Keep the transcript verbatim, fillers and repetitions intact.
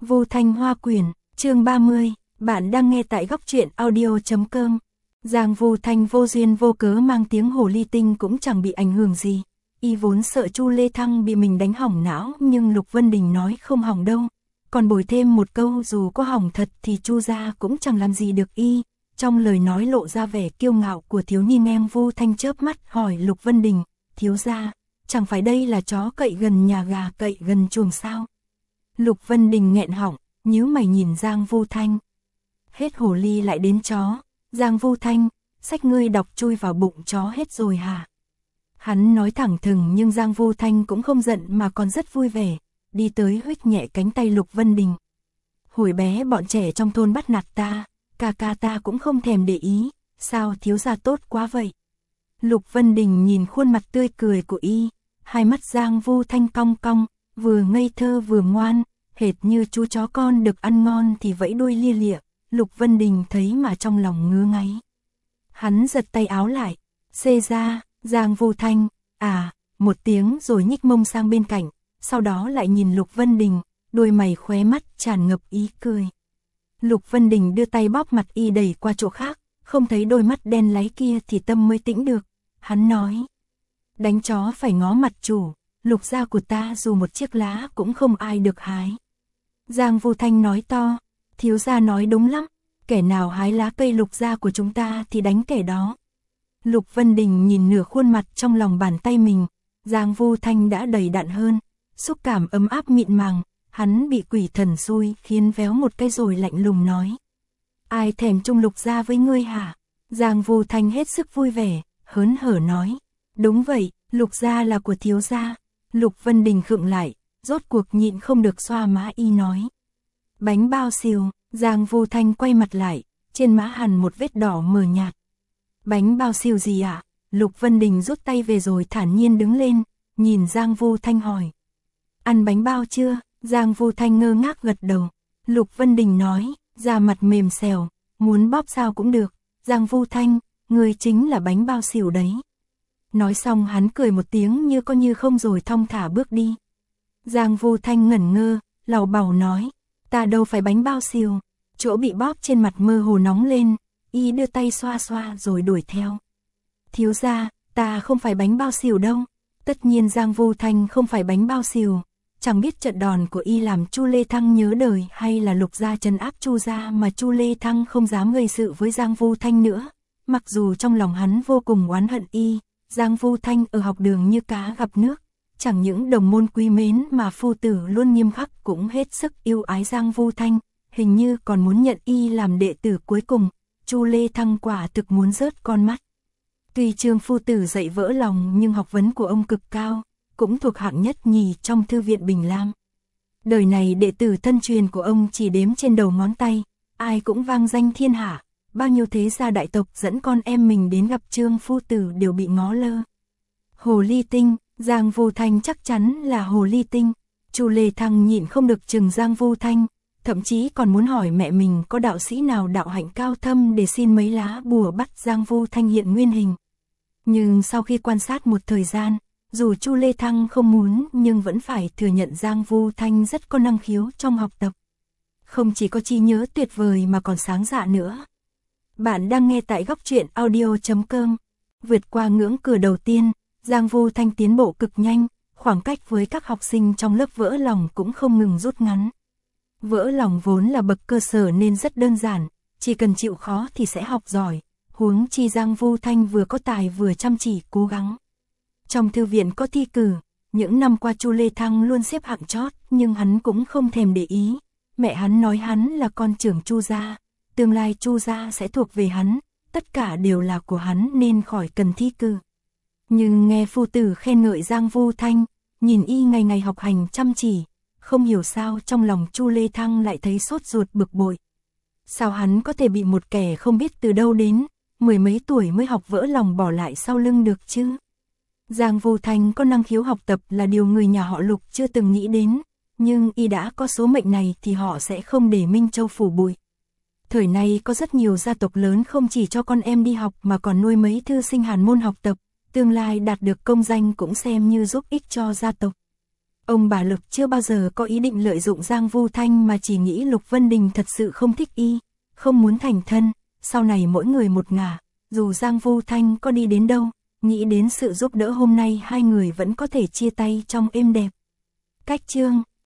Vu Thanh Hoa Quyển, chương ba mươi, bạn đang nghe tại góc truyện audio chấm com. Giang Vu Thanh vô duyên vô cớ mang tiếng hồ ly tinh cũng chẳng bị ảnh hưởng gì. Y vốn sợ Chu Lê Thăng bị mình đánh hỏng não, nhưng Lục Vân Đình nói không hỏng đâu. Còn bồi thêm một câu dù có hỏng thật thì Chu gia cũng chẳng làm gì được y. Trong lời nói lộ ra vẻ kiêu ngạo của thiếu niên em. Vu Thanh chớp mắt hỏi Lục Vân Đình, thiếu gia, chẳng phải đây là chó cậy gần nhà gà cậy gần chuồng sao? Lục Vân Đình nghẹn họng, nhíu mày nhìn Giang Vu Thanh. Hết hồ ly lại đến chó. Giang Vu Thanh, sách ngươi đọc chui vào bụng chó hết rồi hả? Hắn nói thẳng thừng nhưng Giang Vu Thanh cũng không giận mà còn rất vui vẻ, đi tới huých nhẹ cánh tay Lục Vân Đình. Hồi bé bọn trẻ trong thôn bắt nạt ta, ca ca ta cũng không thèm để ý, sao thiếu gia tốt quá vậy? Lục Vân Đình nhìn khuôn mặt tươi cười của y, hai mắt Giang Vu Thanh cong cong, vừa ngây thơ vừa ngoan, hệt như chú chó con được ăn ngon thì vẫy đuôi lia lịa. Lục Vân Đình thấy mà trong lòng ngứa ngáy. Hắn giật tay áo lại, xê ra, Giang Vu Thanh, à, một tiếng rồi nhích mông sang bên cạnh, sau đó lại nhìn Lục Vân Đình, đôi mày khóe mắt tràn ngập ý cười. Lục Vân Đình đưa tay bóp mặt y đẩy qua chỗ khác, không thấy đôi mắt đen láy kia thì tâm mới tĩnh được. Hắn nói, đánh chó phải ngó mặt chủ, Lục gia của ta dù một chiếc lá cũng không ai được hái. Giang Vu Thanh nói to, thiếu gia nói đúng lắm, kẻ nào hái lá cây Lục gia của chúng ta thì đánh kẻ đó. Lục Vân Đình nhìn nửa khuôn mặt trong lòng bàn tay mình, Giang Vu Thanh đã đầy đặn hơn, xúc cảm ấm áp mịn màng, hắn bị quỷ thần xui khiến véo một cái rồi lạnh lùng nói. Ai thèm chung Lục gia với ngươi hả? Giang Vu Thanh hết sức vui vẻ, hớn hở nói. Đúng vậy, Lục gia là của thiếu gia. Lục Vân Đình khựng lại, rốt cuộc nhịn không được xoa má y nói. Bánh bao xìu. Giang Vu Thanh quay mặt lại, trên má hằn một vết đỏ mờ nhạt. Bánh bao xìu gì ạ? À? Lục Vân Đình rút tay về rồi thản nhiên đứng lên, nhìn Giang Vu Thanh hỏi. Ăn bánh bao chưa? Giang Vu Thanh ngơ ngác gật đầu. Lục Vân Đình nói, da mặt mềm xèo, muốn bóp sao cũng được. Giang Vu Thanh, ngươi chính là bánh bao xìu đấy. Nói xong hắn cười một tiếng như có như không rồi thong thả bước đi. Giang Vu Thanh ngẩn ngơ, lảo bảo nói. Ta đâu phải bánh bao xìu. Chỗ bị bóp trên mặt mơ hồ nóng lên, y đưa tay xoa xoa rồi đuổi theo. Thiếu gia, ta không phải bánh bao xìu đâu. Tất nhiên Giang Vu Thanh không phải bánh bao xìu. Chẳng biết trận đòn của y làm Chu Lê Thăng nhớ đời hay là Lục gia trấn áp Chu gia mà Chu Lê Thăng không dám gây sự với Giang Vu Thanh nữa. Mặc dù trong lòng hắn vô cùng oán hận y, Giang Vu Thanh ở học đường như cá gặp nước. Chẳng những đồng môn quý mến mà phu tử luôn nghiêm khắc cũng hết sức yêu ái Giang Vu Thanh, hình như còn muốn nhận y làm đệ tử cuối cùng. Chu Lê Thăng quả thực muốn rớt con mắt. Tuy Trương phu tử dạy vỡ lòng nhưng học vấn của ông cực cao, cũng thuộc hạng nhất nhì trong thư viện Bình Lam. Đời này đệ tử thân truyền của ông chỉ đếm trên đầu ngón tay, ai cũng vang danh thiên hạ, bao nhiêu thế gia đại tộc dẫn con em mình đến gặp Trương phu tử đều bị ngó lơ. Hồ ly tinh. Giang Vu Thanh chắc chắn là hồ ly tinh. Chu Lê Thăng nhịn không được chừng Giang Vu Thanh, thậm chí còn muốn hỏi mẹ mình có đạo sĩ nào đạo hạnh cao thâm để xin mấy lá bùa bắt Giang Vu Thanh hiện nguyên hình. Nhưng sau khi quan sát một thời gian, dù Chu Lê Thăng không muốn nhưng vẫn phải thừa nhận Giang Vu Thanh rất có năng khiếu trong học tập. Không chỉ có trí nhớ tuyệt vời mà còn sáng dạ nữa. Bạn đang nghe tại góc truyện audio chấm com. Vượt qua ngưỡng cửa đầu tiên, Giang Vu Thanh tiến bộ cực nhanh, khoảng cách với các học sinh trong lớp vỡ lòng cũng không ngừng rút ngắn. Vỡ lòng vốn là bậc cơ sở nên rất đơn giản, chỉ cần chịu khó thì sẽ học giỏi, huống chi Giang Vu Thanh vừa có tài vừa chăm chỉ cố gắng. Trong thư viện có thi cử, những năm qua Chu Lê Thăng luôn xếp hạng chót nhưng hắn cũng không thèm để ý. Mẹ hắn nói hắn là con trưởng Chu gia, tương lai Chu gia sẽ thuộc về hắn, tất cả đều là của hắn nên khỏi cần thi cử. Nhưng nghe phu tử khen ngợi Giang Vu Thanh, nhìn y ngày ngày học hành chăm chỉ, không hiểu sao trong lòng Chu Lê Thăng lại thấy sốt ruột bực bội. Sao hắn có thể bị một kẻ không biết từ đâu đến, mười mấy tuổi mới học vỡ lòng bỏ lại sau lưng được chứ? Giang Vu Thanh có năng khiếu học tập là điều người nhà họ Lục chưa từng nghĩ đến, nhưng y đã có số mệnh này thì họ sẽ không để Minh Châu phủ bụi. Thời nay có rất nhiều gia tộc lớn không chỉ cho con em đi học mà còn nuôi mấy thư sinh hàn môn học tập. Tương lai đạt được công danh cũng xem như giúp ích cho gia tộc. Ông bà Lực chưa bao giờ có ý định lợi dụng Giang Vu Thanh mà chỉ nghĩ Lục Vân Đình thật sự không thích y, không muốn thành thân, sau này mỗi người một ngả, dù Giang Vu Thanh có đi đến đâu, nghĩ đến sự giúp đỡ hôm nay hai người vẫn có thể chia tay trong êm đẹp. Cách chương